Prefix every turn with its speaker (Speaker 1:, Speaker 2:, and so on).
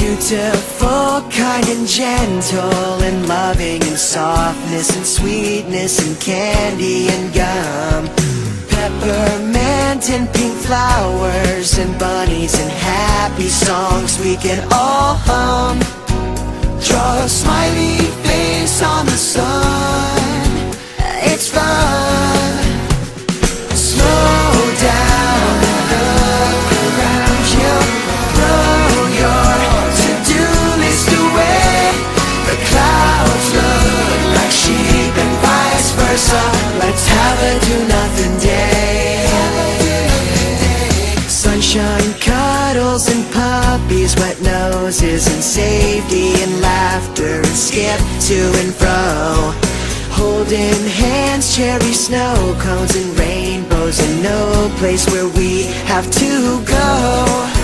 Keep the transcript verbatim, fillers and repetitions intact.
Speaker 1: Beautiful, kind and gentle, and loving and softness and sweetness and candy and gum. Peppermint and pink flowers and bunnies and happy songs we can all hum. Draw a smiley face on the sun, it's fun. Slow down and look around you. Throw your to-do list away. The clouds look like sheep and vice versa. Let's have a do-nothing day. Sunshine, cuddles and puppies, wet noses and safety and laughter and skip to and fro. Holding hands, cherry snow cones and rainbows, and no place where we have to go.